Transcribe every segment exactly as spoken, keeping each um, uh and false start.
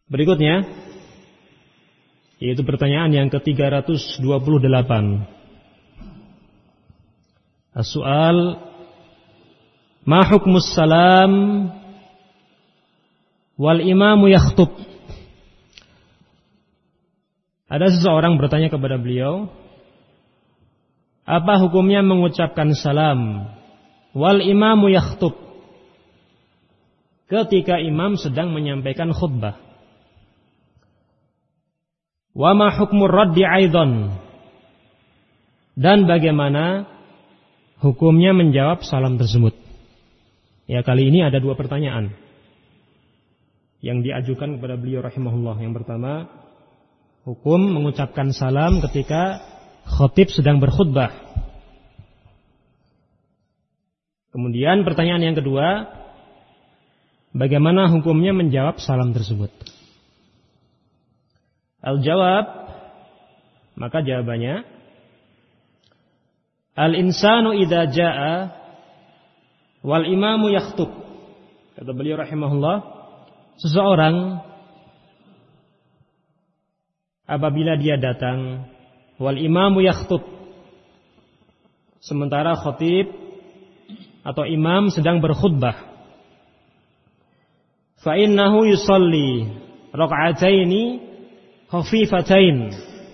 Berikutnya, yaitu pertanyaan yang ke tiga ratus dua puluh delapan. As-soal, ma hukmus salam wal imamu yakhtub? Ada seseorang bertanya kepada beliau, apa hukumnya mengucapkan salam wal imamu yakhtub ketika imam sedang menyampaikan khutbah? Wa ma hukmur raddi aidan? Dan bagaimana hukumnya menjawab salam tersebut? Ya, kali ini ada dua pertanyaan yang diajukan kepada beliau rahimahullah. Yang pertama, hukum mengucapkan salam ketika khatib sedang berkhutbah. Kemudian pertanyaan yang kedua, bagaimana hukumnya menjawab salam tersebut? Al-jawab, maka jawabannya, al-insanu idza jaa wal imamu yakhtub. Kata beliau rahimahullah, seseorang apabila dia datang wal imamu yakhtub, sementara khatib atau imam sedang berkhutbah, fa innahu yusalli raka'ataini khafifatain,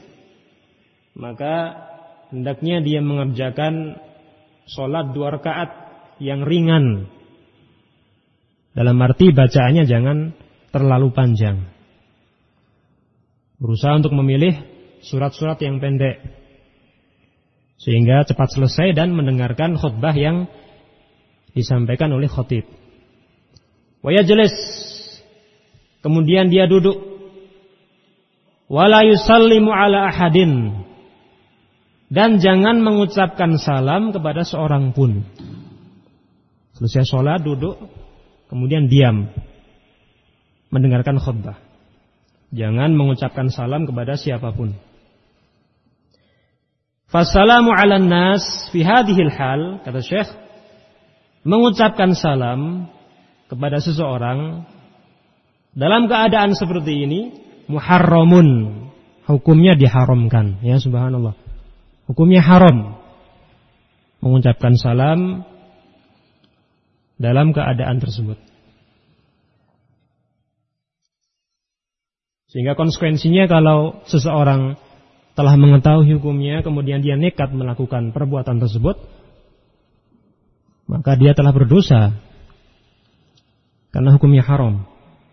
maka hendaknya dia mengerjakan sholat dua rakaat yang ringan. Dalam arti bacaannya jangan terlalu panjang. Berusaha untuk memilih surat-surat yang pendek sehingga cepat selesai dan mendengarkan khutbah yang disampaikan oleh khatib. Wa yajlis, kemudian dia duduk. Wala yusallimu ala ahadin, dan jangan mengucapkan salam kepada seorang pun. Selesai sholat duduk, kemudian diam mendengarkan khutbah. Jangan mengucapkan salam kepada siapapun. Fassalamu ala nas fi hadhil hal, kata Syekh, mengucapkan salam kepada seseorang dalam keadaan seperti ini muharramun, hukumnya diharamkan. Ya subhanallah, hukumnya haram mengucapkan salam dalam keadaan tersebut. Sehingga konsekuensinya kalau seseorang telah mengetahui hukumnya kemudian dia nekat melakukan perbuatan tersebut, maka dia telah berdosa karena hukumnya haram.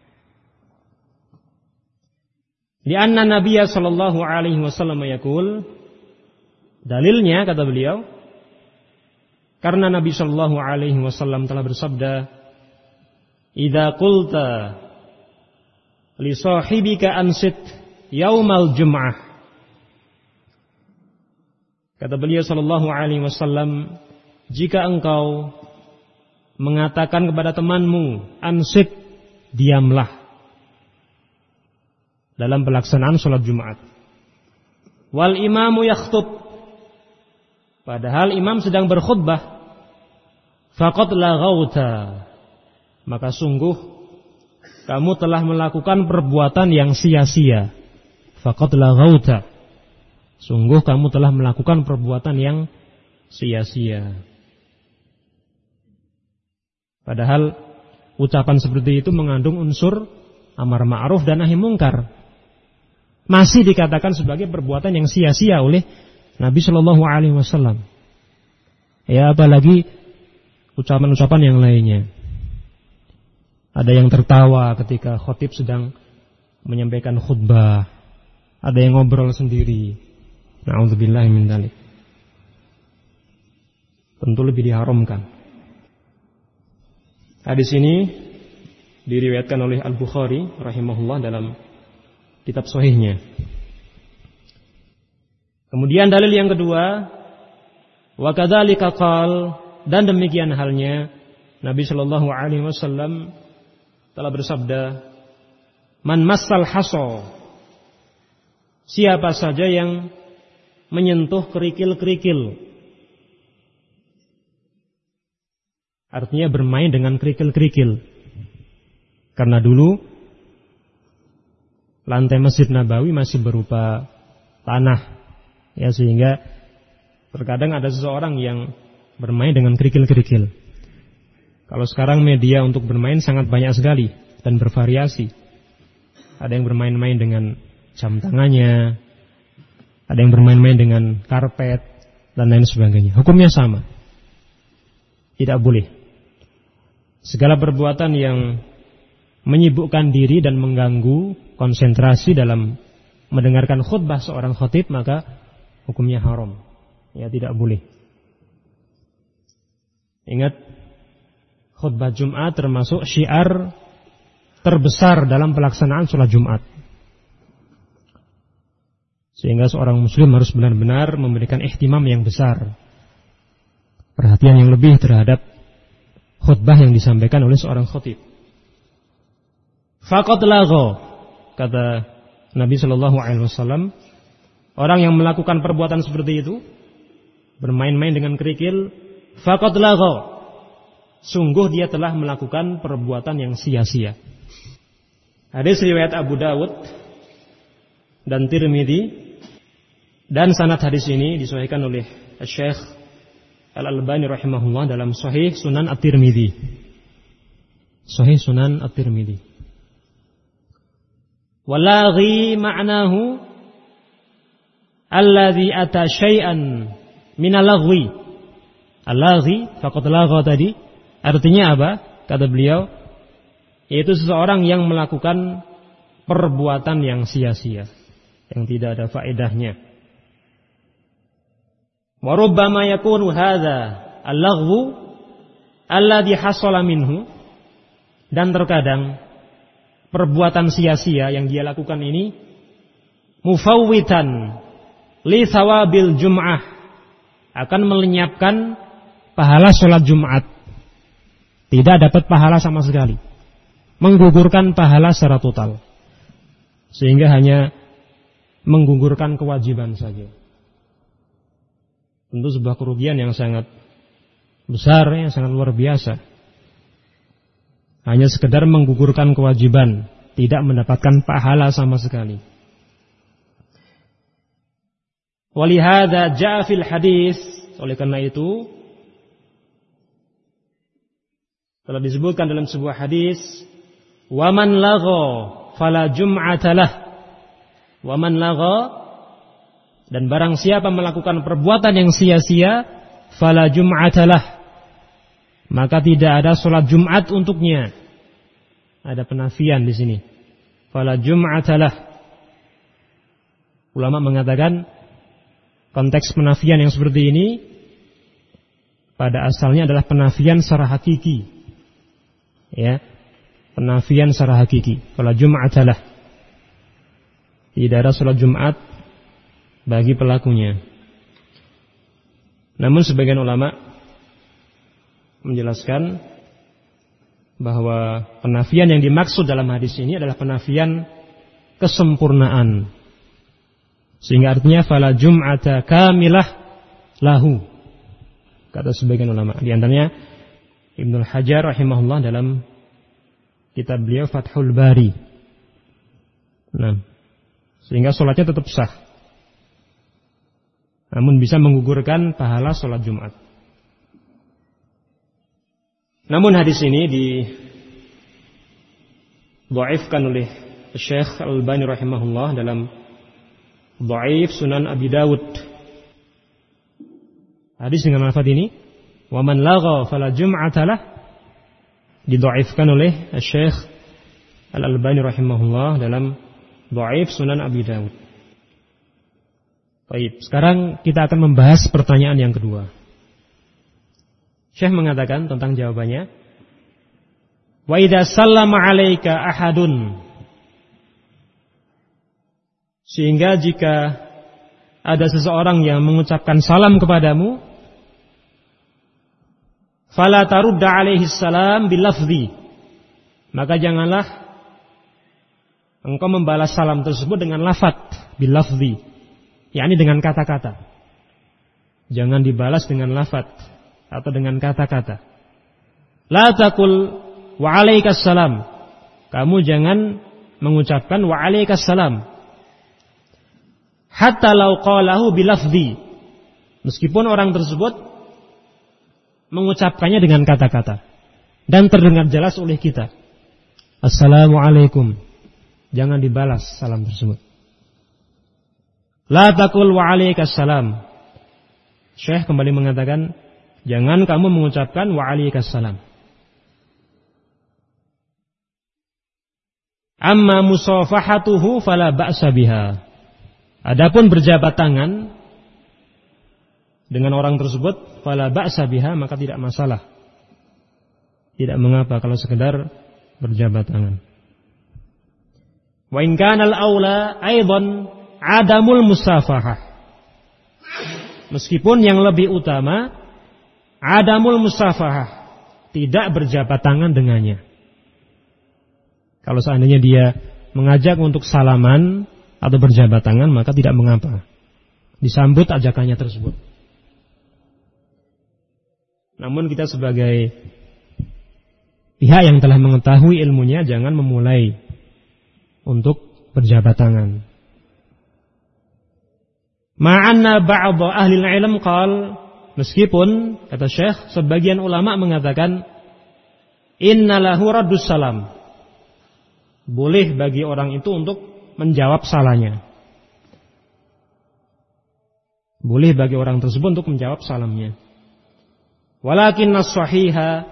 Lianna Nabiya sallallahu alaihi wasallam yaqul, dalilnya kata beliau, karena Nabi sallallahu alaihi wasallam telah bersabda, idza qulta li sahibika ansit yaumal jum'ah. Kata beliau sallallahu alaihi wasallam, jika engkau mengatakan kepada temanmu ansit, diamlah dalam pelaksanaan sholat Jumat. Wal imamu yakhtub, padahal imam sedang berkhutbah. Faqad laghauta, maka sungguh kamu telah melakukan perbuatan yang sia-sia. Faqad laghauta, sungguh kamu telah melakukan perbuatan yang sia-sia. Padahal ucapan seperti itu mengandung unsur amar ma'ruf dan nahi mungkar. Masih dikatakan sebagai perbuatan yang sia-sia oleh Nabi Shallallahu Alaihi Wasallam. Ya, apalagi ucapan-ucapan yang lainnya. Ada yang tertawa ketika khatib sedang menyampaikan khutbah. Ada yang ngobrol sendiri. Na'udzubillahi min dzalik. Tentu lebih diharamkan. Hadis ini diriwayatkan oleh Al-Bukhari rahimahullah dalam kitab sahihnya. Kemudian dalil yang kedua, wa kadzalika qal, dan demikian halnya Nabi sallallahu alaihi wasallam telah bersabda, man massal hasa, siapa saja yang menyentuh kerikil-kerikil, artinya bermain dengan kerikil-kerikil. Karena dulu lantai Masjid Nabawi masih berupa tanah, ya, sehingga terkadang ada seseorang yang bermain dengan kerikil-kerikil. Kalau sekarang media untuk bermain sangat banyak sekali dan bervariasi. Ada yang bermain-main dengan jam tangannya, ada yang bermain-main dengan karpet dan lain sebagainya. Hukumnya sama. Tidak boleh. Segala perbuatan yang menyibukkan diri dan mengganggu konsentrasi dalam mendengarkan khutbah seorang khatib, maka hukumnya haram. Ya, tidak boleh. Ingat, khutbah Jumat termasuk syiar terbesar dalam pelaksanaan sholat Jumat. Sehingga seorang muslim harus benar-benar memberikan ihtimam yang besar, perhatian yang lebih terhadap khutbah yang disampaikan oleh seorang khatib. Faqad lagha, kata Nabi Shallallahu Alaihi Wasallam, orang yang melakukan perbuatan seperti itu, bermain-main dengan kerikil, faqad lagha, sungguh dia telah melakukan perbuatan yang sia-sia. Hadis riwayat Abu Dawud dan Tirmidzi, dan sanad hadis ini disahihkan oleh Syekh Al-Albani rahimahullah dalam Sahih Sunan At-Tirmidzi. Sahih Sunan At-Tirmidzi. Walaghi ma'nahu alladhi ata syai'an minal laghwi. Al-laghi, faqad lagha tadi, artinya apa? Kata beliau, yaitu seseorang yang melakukan perbuatan yang sia-sia, yang tidak ada faedahnya. Wa rubbama yakunu hadza al-laghwu alladhi hasala minhu, dan terkadang perbuatan sia-sia yang dia lakukan ini mufawwitan li thawabil jum'ah, akan melenyapkan pahala sholat Jumat. Tidak dapat pahala sama sekali, menggugurkan pahala secara total, sehingga hanya menggugurkan kewajiban saja. Tentu sebuah kerugian yang sangat besar, yang sangat luar biasa. Hanya sekedar menggugurkan kewajiban, tidak mendapatkan pahala sama sekali. Walihada ja'a fil hadis, oleh karena itu telah disebutkan dalam sebuah hadis, wa man lagha fala jum'ata lah, wa man lagha, dan barang siapa melakukan perbuatan yang sia-sia, fala jum'ata lah, maka tidak ada sholat Jumat untuknya. Ada penafian di sini. Fala jum'atalah. Ulama mengatakan konteks penafian yang seperti ini pada asalnya adalah penafian secara hakiki. Ya, penafian secara hakiki. Fala jum'atalah. Tidak ada sholat Jumat bagi pelakunya. Namun sebagian ulama menjelaskan bahwa penafian yang dimaksud dalam hadis ini adalah penafian kesempurnaan, sehingga artinya fala jum'ata kamilah lahu, kata sebagian ulama. Di antaranya Ibnu Hajar rahimahullah dalam kitab beliau Fathul Bari. Nah, sehingga sholatnya tetap sah, namun bisa menggugurkan pahala sholat Jumat. Namun hadis ini didhaifkan oleh Syekh Al-Albani rahimahullah dalam Dhaif Sunan Abi Dawud. Hadis dengan lafaz ini, wa man lagha fala jum'ata lah, didhaifkan oleh Syekh Al-Albani rahimahullah dalam Dhaif Sunan Abi Dawud. Baik, sekarang kita akan membahas pertanyaan yang kedua. Syekh mengatakan tentang jawabannya, wa idza sallama 'alaika ahadun, sehingga jika ada seseorang yang mengucapkan salam kepadamu, fala tarudda 'alaihi salam bilafzi, maka janganlah engkau membalas salam tersebut dengan lafaz bilafzi, yakni dengan kata-kata. Jangan dibalas dengan lafaz atau dengan kata-kata. La taqul wa alaikas salam, kamu jangan mengucapkan wa alaikassalam. Hatta law qalahu bilafzi. Meskipun orang tersebut mengucapkannya dengan kata-kata dan terdengar jelas oleh kita. Assalamualaikum. Jangan dibalas salam tersebut. La taqul wa alaikassalam. Syekh kembali mengatakan, jangan kamu mengucapkan wa alaikassalam. Amma musafahatuhu fala ba'sa biha. Adapun berjabat tangan dengan orang tersebut, fala ba'sa biha, maka tidak masalah. Tidak mengapa kalau sekedar berjabat tangan. Wa in kana al-aula aidan adamul musafahah. Meskipun yang lebih utama adamul musafahah, tidak berjabat tangan dengannya. Kalau seandainya dia mengajak untuk salaman atau berjabat tangan, maka tidak mengapa. Disambut ajakannya tersebut. Namun kita sebagai pihak yang telah mengetahui ilmunya, jangan memulai untuk berjabat tangan. Ma'anna ba'dha ahli al-ilm qal, meskipun kata Syekh sebagian ulama mengatakan innalahu raddus salam. Boleh bagi orang itu untuk menjawab salahnya. Boleh bagi orang tersebut untuk menjawab salamnya. Walakin as-sahiha,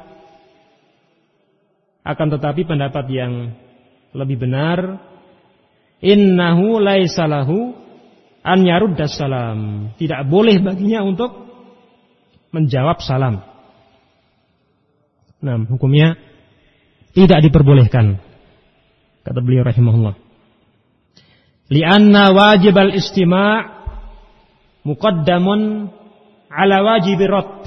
akan tetapi pendapat yang lebih benar, innahu laisa lahu an yaruddas salam. Tidak boleh baginya untuk menjawab salam. Nah, hukumnya tidak diperbolehkan, kata beliau rahimahullah. Lianna wajib al-istima' muqaddamun ala wajib rad.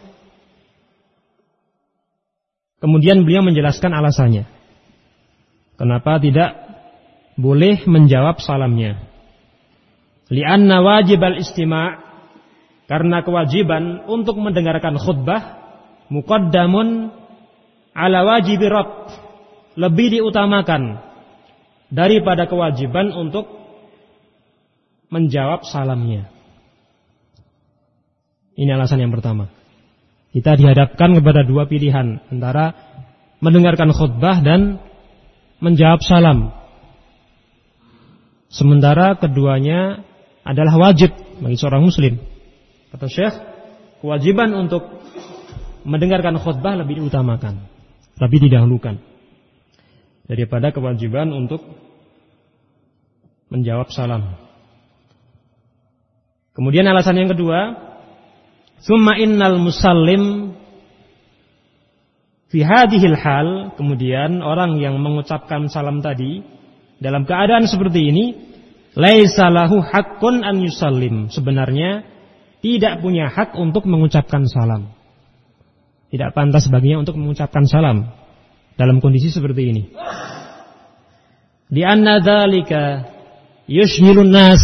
Kemudian beliau menjelaskan alasannya. Kenapa tidak boleh menjawab salamnya? Lianna wajib al-istima', karena kewajiban untuk mendengarkan khutbah muqaddamun ala wajib rad, lebih diutamakan daripada kewajiban untuk menjawab salamnya. Ini alasan yang pertama. Kita dihadapkan kepada dua pilihan, antara mendengarkan khutbah dan menjawab salam. Sementara keduanya adalah wajib bagi seorang muslim. Kata Syekh, kewajiban untuk mendengarkan khutbah lebih diutamakan, lebih didahulukan daripada kewajiban untuk menjawab salam. Kemudian alasan yang kedua, summa innal musallim fi hadhil hal, kemudian orang yang mengucapkan salam tadi dalam keadaan seperti ini, laisa lahu haqqun an yusallim, sebenarnya tidak punya hak untuk mengucapkan salam. Tidak pantas baginya untuk mengucapkan salam dalam kondisi seperti ini. Di anna dzalika yushghilun nas,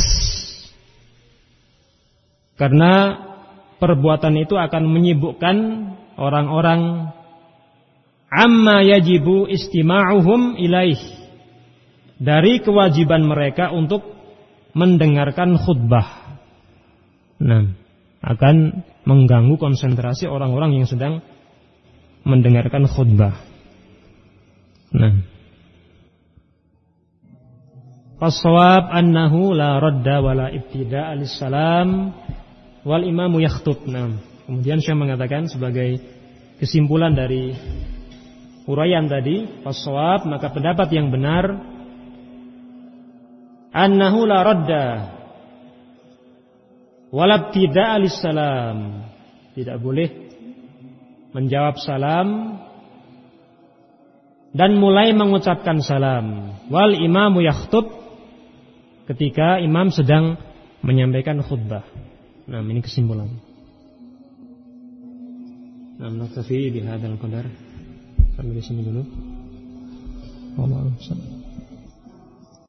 karena perbuatan itu akan menyibukkan orang-orang amma yajibu istima'uhum ilaih, dari kewajiban mereka untuk mendengarkan khutbah. Nah, akan mengganggu konsentrasi orang-orang yang sedang mendengarkan khutbah. Nah, as-shawab annahu la radda wala ibtida'a lis-salam wal imamu yakhtub. Nah, kemudian saya mengatakan sebagai kesimpulan dari uraian tadi, as-shawab, maka pendapat yang benar, annahu la radda wala ibtida'a lis-salam, tidak boleh menjawab salam dan mulai mengucapkan salam, wal imamu yakhtub, ketika imam sedang menyampaikan khutbah. Nah, ini kesimpulan. Nah, naktafi bihadzal qadar. Sampai di sini dulu. Wallahu a'lam.